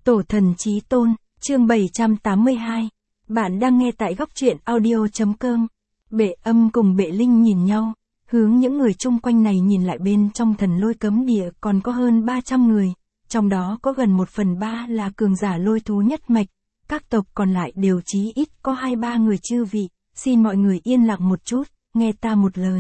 Tổ thần chí tôn, chương 782. Bạn đang nghe tại góc truyện audio.com. Bệ Âm cùng Bệ Linh nhìn nhau, hướng những người chung quanh này nhìn lại bên trong thần lôi cấm địa còn có hơn 300 người, trong đó có gần 1/3 là cường giả lôi thú nhất mạch, các tộc còn lại đều chí ít có 2-3 người chư vị, xin mọi người yên lặng một chút, nghe ta một lời.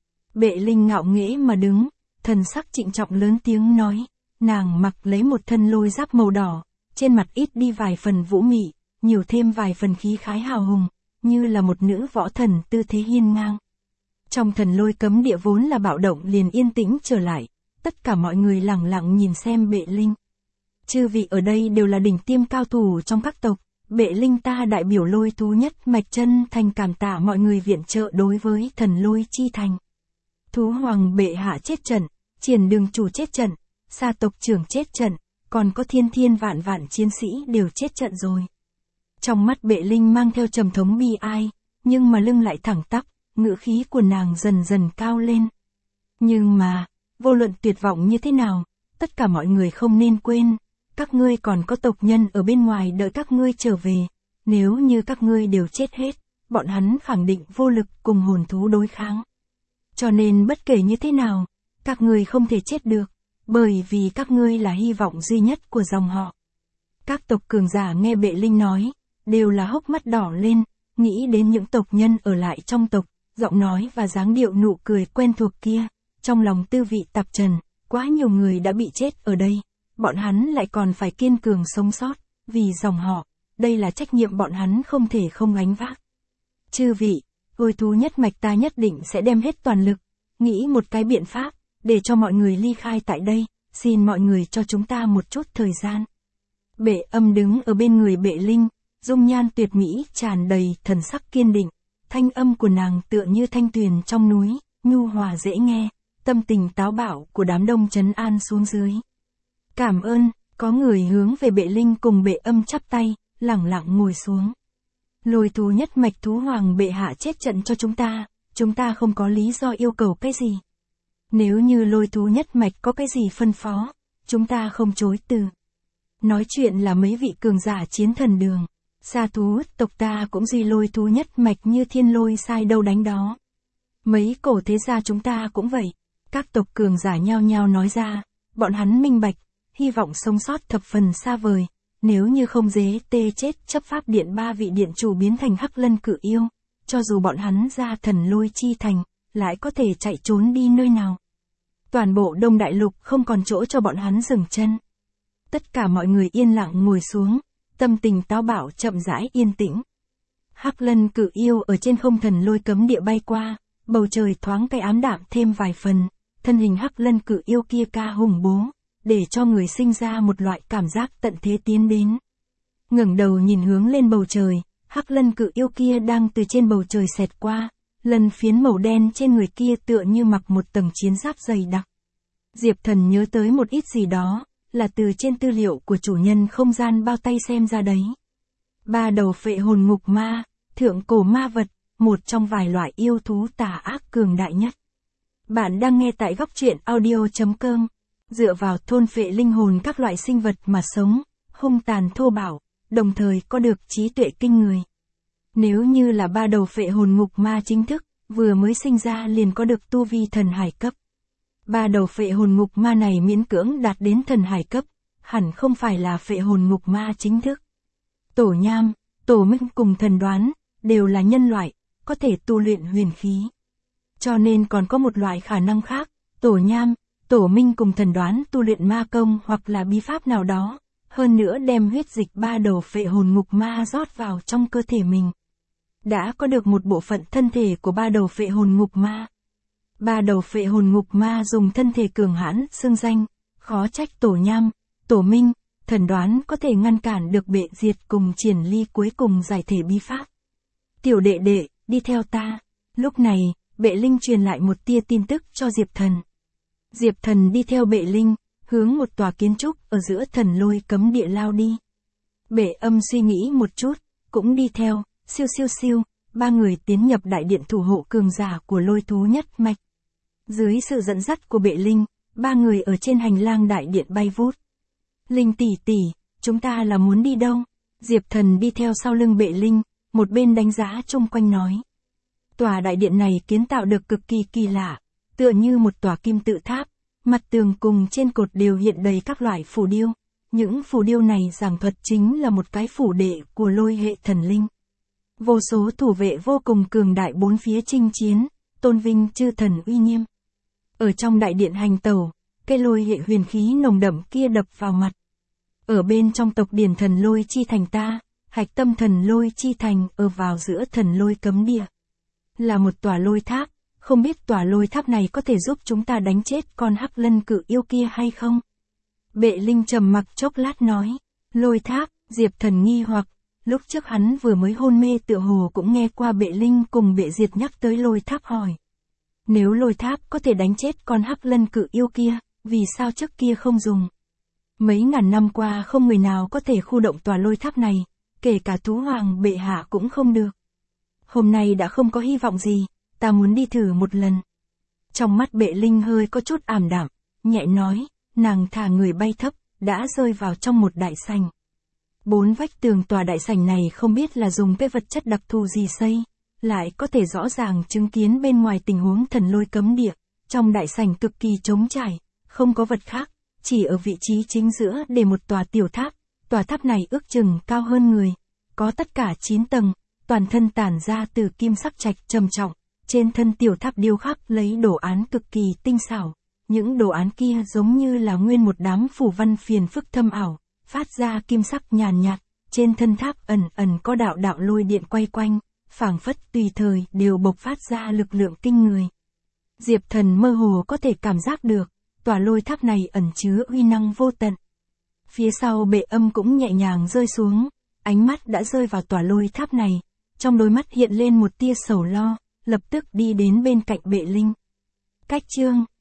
Bệ Linh ngạo nghễ mà đứng, thần sắc trịnh trọng lớn tiếng nói, nàng mặc lấy một thân lôi giáp màu đỏ, trên mặt ít đi vài phần vũ mị, nhiều thêm vài phần khí khái hào hùng, như là một nữ võ thần tư thế hiên ngang. Trong thần lôi cấm địa vốn là bạo động liền yên tĩnh trở lại, tất cả mọi người lặng lặng nhìn xem Bệ Linh. Chư vị ở đây đều là đỉnh tiêm cao thủ trong các tộc, Bệ Linh ta đại biểu lôi thú nhất mạch chân thành cảm tạ mọi người viện trợ đối với thần lôi chi thành. Thú hoàng bệ hạ chết trận, triển đường chủ chết trận, sa tộc trưởng chết trận, còn có thiên vạn chiến sĩ đều chết trận rồi. Trong mắt Bệ Linh mang theo trầm thống bi ai, nhưng mà lưng lại thẳng tắp, ngữ khí của nàng dần dần cao lên. Nhưng mà, vô luận tuyệt vọng như thế nào, tất cả mọi người không nên quên, các ngươi còn có tộc nhân ở bên ngoài đợi các ngươi trở về, nếu như các ngươi đều chết hết, bọn hắn khẳng định vô lực cùng hồn thú đối kháng. Cho nên bất kể như thế nào, các ngươi không thể chết được, bởi vì các ngươi là hy vọng duy nhất của dòng họ. Các tộc cường giả nghe Bệ Linh nói, đều là hốc mắt đỏ lên, nghĩ đến những tộc nhân ở lại trong tộc, giọng nói và dáng điệu nụ cười quen thuộc kia, trong lòng tư vị tạp trần, quá nhiều người đã bị chết ở đây, bọn hắn lại còn phải kiên cường sống sót, vì dòng họ, đây là trách nhiệm bọn hắn không thể không gánh vác. Chư vị, lôi thú nhất mạch ta nhất định sẽ đem hết toàn lực, nghĩ một cái biện pháp, để cho mọi người ly khai tại đây, xin mọi người cho chúng ta một chút thời gian. Bệ Âm đứng ở bên người Bệ Linh, dung nhan tuyệt mỹ tràn đầy thần sắc kiên định, thanh âm của nàng tựa như thanh tuyền trong núi, nhu hòa dễ nghe, tâm tình táo bạo của đám đông trấn an xuống dưới. Cảm ơn, có người hướng về Bệ Linh cùng Bệ Âm chắp tay, lẳng lặng ngồi xuống. Lôi thú nhất mạch thú hoàng bệ hạ chết trận cho chúng ta không có lý do yêu cầu cái gì. Nếu như lôi thú nhất mạch có cái gì phân phó, chúng ta không chối từ. Nói chuyện là mấy vị cường giả chiến thần đường, xa thú tộc ta cũng duy lôi thú nhất mạch như thiên lôi sai đâu đánh đó. Mấy cổ thế gia chúng ta cũng vậy, các tộc cường giả nhao nhao nói ra, bọn hắn minh bạch, hy vọng sống sót thập phần xa vời. Nếu như không dế tê chết chấp pháp điện 3 vị điện chủ biến thành hắc lân cự yêu, cho dù bọn hắn ra thần lôi chi thành, lại có thể chạy trốn đi nơi nào. Toàn bộ Đông Đại Lục không còn chỗ cho bọn hắn dừng chân. Tất cả mọi người yên lặng ngồi xuống, tâm tình táo bạo chậm rãi yên tĩnh. Hắc lân cự yêu ở trên không thần lôi cấm địa bay qua, bầu trời thoáng cái ám đạm thêm vài phần, thân hình hắc lân cự yêu kia ca hùng bố, để cho người sinh ra một loại cảm giác tận thế tiến đến. Ngẩng đầu nhìn hướng lên bầu trời, hắc lân cự yêu kia đang từ trên bầu trời xẹt qua, lần phiến màu đen trên người kia tựa như mặc một tầng chiến giáp dày đặc. Diệp Thần nhớ tới một ít gì đó, là từ trên tư liệu của chủ nhân không gian bao tay xem ra đấy. 3 đầu phệ hồn ngục ma, thượng cổ ma vật, một trong vài loại yêu thú tà ác cường đại nhất. Bạn đang nghe tại góc truyện audio.com. Dựa vào thôn phệ linh hồn các loại sinh vật mà sống, hung tàn thô bạo, đồng thời có được trí tuệ kinh người. Nếu như là 3 đầu phệ hồn ngục ma chính thức, vừa mới sinh ra liền có được tu vi thần hải cấp. 3 đầu phệ hồn ngục ma này miễn cưỡng đạt đến thần hải cấp, hẳn không phải là phệ hồn ngục ma chính thức. Tổ Nham, Tổ Minh cùng Thần Đoán, đều là nhân loại, có thể tu luyện huyền khí. Cho nên còn có một loại khả năng khác, Tổ Nham, Tổ Minh cùng Thần Đoán tu luyện ma công hoặc là bí pháp nào đó, hơn nữa đem huyết dịch 3 đầu phệ hồn ngục ma rót vào trong cơ thể mình. Đã có được một bộ phận thân thể của 3 đầu phệ hồn ngục ma. 3 đầu phệ hồn ngục ma dùng thân thể cường hãn xưng danh, khó trách Tổ Nham, Tổ Minh, Thần Đoán có thể ngăn cản được Bệ Diệt cùng Triển Ly cuối cùng giải thể bí pháp. Tiểu đệ đệ, đi theo ta. Lúc này, Bệ Linh truyền lại một tia tin tức cho Diệp Thần. Diệp Thần đi theo Bệ Linh, hướng một tòa kiến trúc ở giữa thần lôi cấm địa lao đi. Bệ Âm suy nghĩ một chút, cũng đi theo, siêu, 3 người tiến nhập đại điện thủ hộ cường giả của lôi thú nhất mạch. Dưới sự dẫn dắt của Bệ Linh, 3 người ở trên hành lang đại điện bay vút. Linh tỷ tỷ, chúng ta là muốn đi đâu? Diệp Thần đi theo sau lưng Bệ Linh, một bên đánh giá chung quanh nói. Tòa đại điện này kiến tạo được cực kỳ kỳ lạ, tựa như một tòa kim tự tháp, mặt tường cùng trên cột đều hiện đầy các loại phù điêu. Những phù điêu này giảng thuật chính là một cái phủ đệ của lôi hệ thần linh. Vô số thủ vệ vô cùng cường đại bốn phía chinh chiến, tôn vinh chư thần uy nghiêm. Ở trong đại điện hành tẩu, cái lôi hệ huyền khí nồng đậm kia đập vào mặt. Ở bên trong tộc điển thần lôi chi thành ta, hạch tâm thần lôi chi thành ở vào giữa thần lôi cấm địa. Là một tòa lôi tháp, không biết tòa lôi tháp này có thể giúp chúng ta đánh chết con hắc lân cự yêu kia hay không? Bệ Linh trầm mặc chốc lát nói, lôi tháp, Diệp Thần nghi hoặc, lúc trước hắn vừa mới hôn mê tựa hồ cũng nghe qua Bệ Linh cùng Bệ Diệt nhắc tới lôi tháp hỏi. Nếu lôi tháp có thể đánh chết con hắc lân cự yêu kia, vì sao trước kia không dùng? Mấy ngàn năm qua không người nào có thể khu động tòa lôi tháp này, kể cả Thú Hoàng bệ hạ cũng không được. Hôm nay đã không có hy vọng gì, ta muốn đi thử một lần. Trong mắt Bệ Linh hơi có chút ảm đạm, nhẹ nói, nàng thả người bay thấp, đã rơi vào trong một đại sảnh. Bốn vách tường tòa đại sảnh này không biết là dùng cái vật chất đặc thù gì xây, lại có thể rõ ràng chứng kiến bên ngoài tình huống thần lôi cấm địa. Trong đại sảnh cực kỳ trống trải, không có vật khác, chỉ ở vị trí chính giữa để một tòa tiểu tháp. Tòa tháp này ước chừng cao hơn người, có tất cả 9 tầng, toàn thân tản ra từ kim sắc trạch trầm trọng. Trên thân tiểu tháp điêu khắc lấy đồ án cực kỳ tinh xảo. Những đồ án kia giống như là nguyên một đám phù văn phiền phức thâm ảo, phát ra kim sắc nhàn nhạt. Trên thân tháp ẩn ẩn có đạo đạo lôi điện quay quanh, phảng phất tùy thời đều bộc phát ra lực lượng kinh người. Diệp Thần mơ hồ có thể cảm giác được, tòa lôi tháp này ẩn chứa uy năng vô tận. Phía sau Bệ Âm cũng nhẹ nhàng rơi xuống, ánh mắt đã rơi vào tòa lôi tháp này, trong đôi mắt hiện lên một tia sầu lo, lập tức đi đến bên cạnh Bệ Linh. Cách chương